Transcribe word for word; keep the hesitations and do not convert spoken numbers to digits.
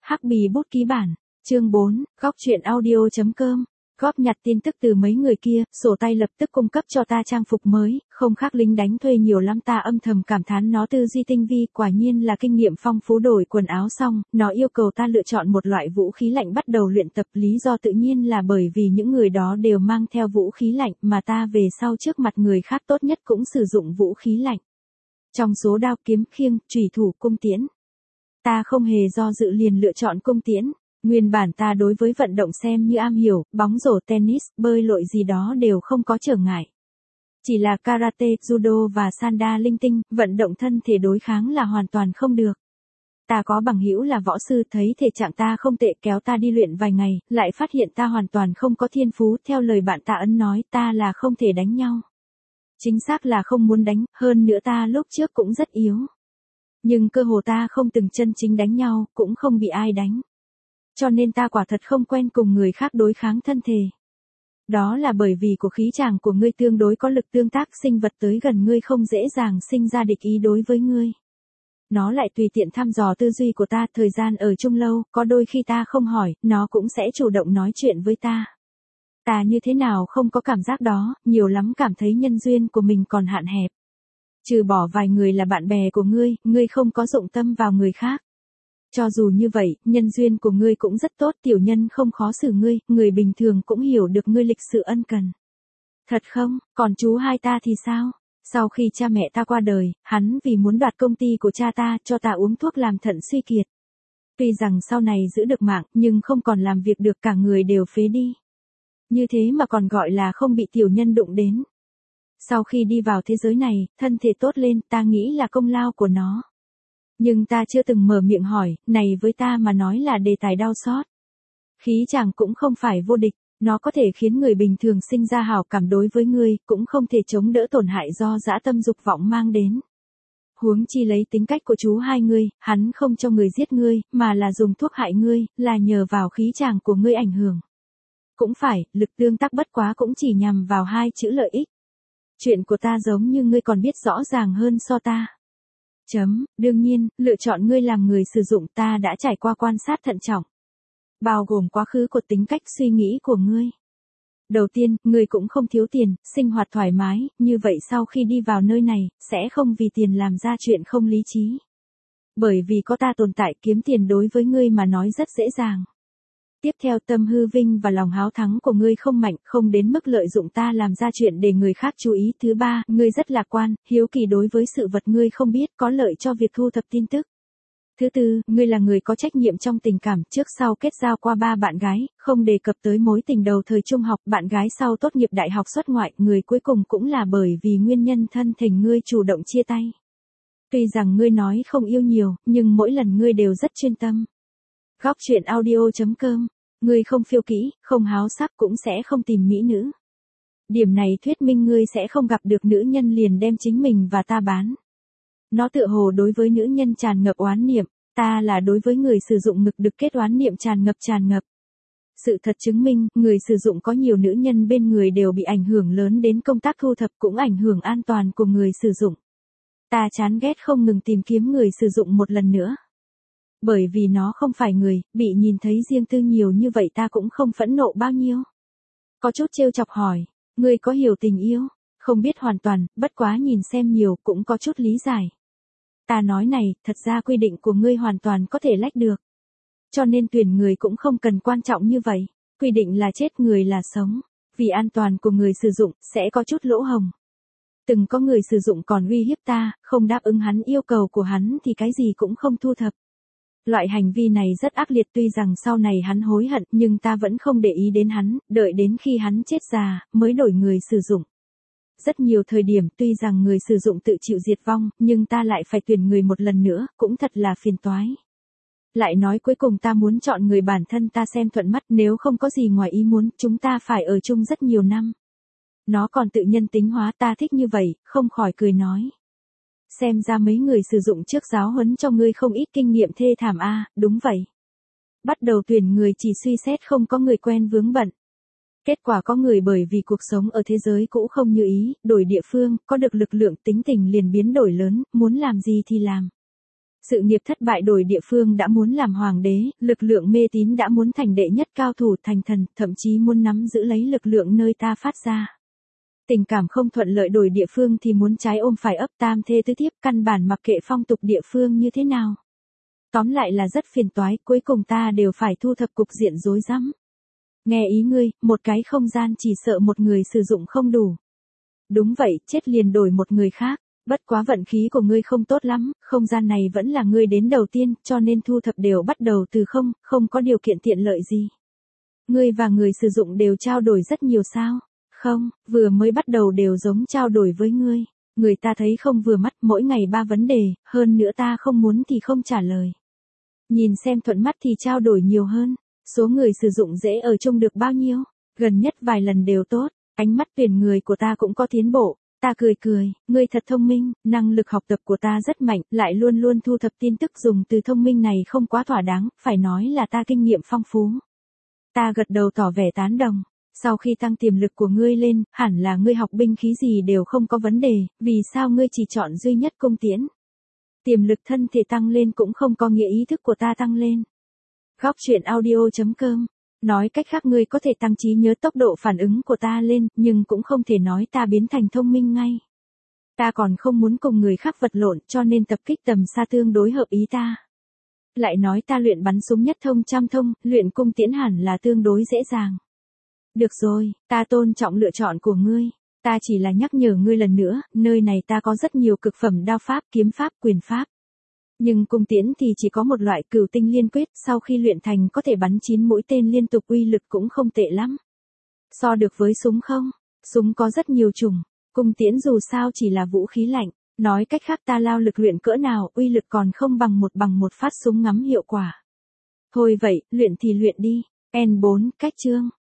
Hắc Bì bút ký bản. Chương bốn, góc truyện audio.com. Góp nhặt tin tức từ mấy người kia, sổ tay lập tức cung cấp cho ta trang phục mới, không khác lính đánh thuê nhiều lắm. Ta âm thầm cảm thán nó tư duy tinh vi, quả nhiên là kinh nghiệm phong phú. Đổi quần áo xong, nó yêu cầu ta lựa chọn một loại vũ khí lạnh bắt đầu luyện tập. Lý do tự nhiên là bởi vì những người đó đều mang theo vũ khí lạnh, mà ta về sau trước mặt người khác tốt nhất cũng sử dụng vũ khí lạnh. Trong số đao kiếm khiêng, chùy thủ, cung tiễn, ta không hề do dự liền lựa chọn cung tiễn. Nguyên bản ta đối với vận động xem như am hiểu, bóng rổ, tennis, bơi lội gì đó đều không có trở ngại. Chỉ là karate, judo và sanda linh tinh, vận động thân thể đối kháng là hoàn toàn không được. Ta có bằng hữu là võ sư, thấy thể trạng ta không tệ kéo ta đi luyện vài ngày, lại phát hiện ta hoàn toàn không có thiên phú. Theo lời bạn ta ấn nói, ta là không thể đánh nhau. Chính xác là không muốn đánh, hơn nữa ta lúc trước cũng rất yếu. Nhưng cơ hồ ta không từng chân chính đánh nhau, cũng không bị ai đánh. Cho nên ta quả thật không quen cùng người khác đối kháng thân thể. Đó là bởi vì của khí chàng của ngươi tương đối có lực tương tác, sinh vật tới gần ngươi không dễ dàng sinh ra địch ý đối với ngươi. Nó lại tùy tiện thăm dò tư duy của ta, thời gian ở chung lâu, có đôi khi ta không hỏi, nó cũng sẽ chủ động nói chuyện với ta. Ta như thế nào không có cảm giác đó, nhiều lắm cảm thấy nhân duyên của mình còn hạn hẹp. Trừ bỏ vài người là bạn bè của ngươi, ngươi không có dụng tâm vào người khác. Cho dù như vậy, nhân duyên của ngươi cũng rất tốt, tiểu nhân không khó xử ngươi, người bình thường cũng hiểu được ngươi lịch sự ân cần. Thật không, còn chú hai ta thì sao? Sau khi cha mẹ ta qua đời, hắn vì muốn đoạt công ty của cha ta, cho ta uống thuốc làm thận suy kiệt. Tuy rằng sau này giữ được mạng, nhưng không còn làm việc được, cả người đều phế đi. Như thế mà còn gọi là không bị tiểu nhân đụng đến. Sau khi đi vào thế giới này, thân thể tốt lên, ta nghĩ là công lao của nó. Nhưng ta chưa từng mở miệng hỏi, này với ta mà nói là đề tài đau xót. Khí chàng cũng không phải vô địch, nó có thể khiến người bình thường sinh ra hảo cảm đối với ngươi, cũng không thể chống đỡ tổn hại do dã tâm dục vọng mang đến. Huống chi lấy tính cách của chú hai ngươi, hắn không cho người giết ngươi, mà là dùng thuốc hại ngươi, là nhờ vào khí chàng của ngươi ảnh hưởng. Cũng phải, lực tương tác bất quá cũng chỉ nhằm vào hai chữ lợi ích. Chuyện của ta giống như ngươi còn biết rõ ràng hơn so ta. Chấm, đương nhiên, lựa chọn ngươi làm người sử dụng ta đã trải qua quan sát thận trọng. Bao gồm quá khứ của tính cách suy nghĩ của ngươi. Đầu tiên, ngươi cũng không thiếu tiền, sinh hoạt thoải mái, như vậy sau khi đi vào nơi này, sẽ không vì tiền làm ra chuyện không lý trí. Bởi vì có ta tồn tại, kiếm tiền đối với ngươi mà nói rất dễ dàng. Tiếp theo, tâm hư vinh và lòng háo thắng của ngươi không mạnh, không đến mức lợi dụng ta làm ra chuyện để người khác chú ý. Thứ ba, ngươi rất lạc quan, hiếu kỳ đối với sự vật ngươi không biết, có lợi cho việc thu thập tin tức. Thứ tư, ngươi là người có trách nhiệm trong tình cảm, trước sau kết giao qua ba bạn gái, không đề cập tới mối tình đầu thời trung học, bạn gái sau tốt nghiệp đại học xuất ngoại, người cuối cùng cũng là bởi vì nguyên nhân thân tình ngươi chủ động chia tay. Tuy rằng ngươi nói không yêu nhiều, nhưng mỗi lần ngươi đều rất chuyên tâm. Góc truyện audio.com. Ngươi không phiêu kỹ, không háo sắc, cũng sẽ không tìm mỹ nữ. Điểm này thuyết minh ngươi sẽ không gặp được nữ nhân liền đem chính mình và ta bán. Nó tựa hồ đối với nữ nhân tràn ngập oán niệm, ta là đối với người sử dụng ngực đực kết oán niệm tràn ngập tràn ngập. Sự thật chứng minh, người sử dụng có nhiều nữ nhân bên người đều bị ảnh hưởng lớn đến công tác thu thập, cũng ảnh hưởng an toàn của người sử dụng. Ta chán ghét không ngừng tìm kiếm người sử dụng một lần nữa. Bởi vì nó không phải người, bị nhìn thấy riêng tư nhiều như vậy ta cũng không phẫn nộ bao nhiêu. Có chút trêu chọc hỏi, ngươi có hiểu tình yêu? Không biết hoàn toàn, bất quá nhìn xem nhiều cũng có chút lý giải. Ta nói này, thật ra quy định của ngươi hoàn toàn có thể lách được. Cho nên tuyển người cũng không cần quan trọng như vậy. Quy định là chết người là sống. Vì an toàn của người sử dụng, sẽ có chút lỗ hổng. Từng có người sử dụng còn uy hiếp ta, không đáp ứng hắn yêu cầu của hắn thì cái gì cũng không thu thập. Loại hành vi này rất ác liệt, tuy rằng sau này hắn hối hận, nhưng ta vẫn không để ý đến hắn, đợi đến khi hắn chết già, mới đổi người sử dụng. Rất nhiều thời điểm tuy rằng người sử dụng tự chịu diệt vong, nhưng ta lại phải tuyển người một lần nữa, cũng thật là phiền toái. Lại nói cuối cùng ta muốn chọn người bản thân ta xem thuận mắt, nếu không có gì ngoài ý muốn, chúng ta phải ở chung rất nhiều năm. Nó còn tự nhân tính hóa, ta thích như vậy, không khỏi cười nói. Xem ra mấy người sử dụng trước giáo huấn cho ngươi không ít kinh nghiệm thê thảm a, à, đúng vậy. Bắt đầu tuyển người chỉ suy xét không có người quen vướng bận. Kết quả có người bởi vì cuộc sống ở thế giới cũ không như ý, đổi địa phương, có được lực lượng tính tình liền biến đổi lớn, muốn làm gì thì làm. Sự nghiệp thất bại đổi địa phương đã muốn làm hoàng đế, lực lượng mê tín đã muốn thành đệ nhất cao thủ thành thần, thậm chí muốn nắm giữ lấy lực lượng nơi ta phát ra. Tình cảm không thuận lợi đổi địa phương thì muốn trái ôm phải ấp tam thê tứ thiếp, căn bản mặc kệ phong tục địa phương như thế nào. Tóm lại là rất phiền toái, cuối cùng ta đều phải thu thập cục diện rối rắm. Nghe ý ngươi, một cái không gian chỉ sợ một người sử dụng không đủ. Đúng vậy, chết liền đổi một người khác. Bất quá vận khí của ngươi không tốt lắm, không gian này vẫn là ngươi đến đầu tiên, cho nên thu thập đều bắt đầu từ không, không có điều kiện tiện lợi gì. Ngươi và người sử dụng đều trao đổi rất nhiều sao? Không, vừa mới bắt đầu đều giống trao đổi với ngươi. Người ta thấy không vừa mắt, mỗi ngày ba vấn đề, hơn nữa ta không muốn thì không trả lời. Nhìn xem thuận mắt thì trao đổi nhiều hơn. Số người sử dụng dễ ở chung được bao nhiêu? Gần nhất vài lần đều tốt, ánh mắt tuyển người của ta cũng có tiến bộ. Ta cười cười, ngươi thật thông minh, năng lực học tập của ta rất mạnh, lại luôn luôn thu thập tin tức, dùng từ thông minh này không quá thỏa đáng, phải nói là ta kinh nghiệm phong phú. Ta gật đầu tỏ vẻ tán đồng. Sau khi tăng tiềm lực của ngươi lên, hẳn là ngươi học binh khí gì đều không có vấn đề, vì sao ngươi chỉ chọn duy nhất cung tiễn? Tiềm lực thân thể tăng lên cũng không có nghĩa ý thức của ta tăng lên. Góc truyện audio chấm com. Nói cách khác ngươi có thể tăng trí nhớ, tốc độ phản ứng của ta lên, nhưng cũng không thể nói ta biến thành thông minh ngay. Ta còn không muốn cùng người khác vật lộn, cho nên tập kích tầm xa tương đối hợp ý ta. Lại nói ta luyện bắn súng nhất thông trăm thông, luyện cung tiễn hẳn là tương đối dễ dàng. Được rồi, ta tôn trọng lựa chọn của ngươi. Ta chỉ là nhắc nhở ngươi lần nữa, nơi này ta có rất nhiều cực phẩm đao pháp, kiếm pháp, quyền pháp. Nhưng cung tiễn thì chỉ có một loại, Cửu Tinh Liên Quyết, sau khi luyện thành có thể bắn chín mũi tên liên tục, uy lực cũng không tệ lắm. So được với súng không? Súng có rất nhiều chủng, cung tiễn dù sao chỉ là vũ khí lạnh, nói cách khác ta lao lực luyện cỡ nào, uy lực còn không bằng một bằng một phát súng ngắm hiệu quả. Thôi vậy, luyện thì luyện đi. N bốn, cách chương.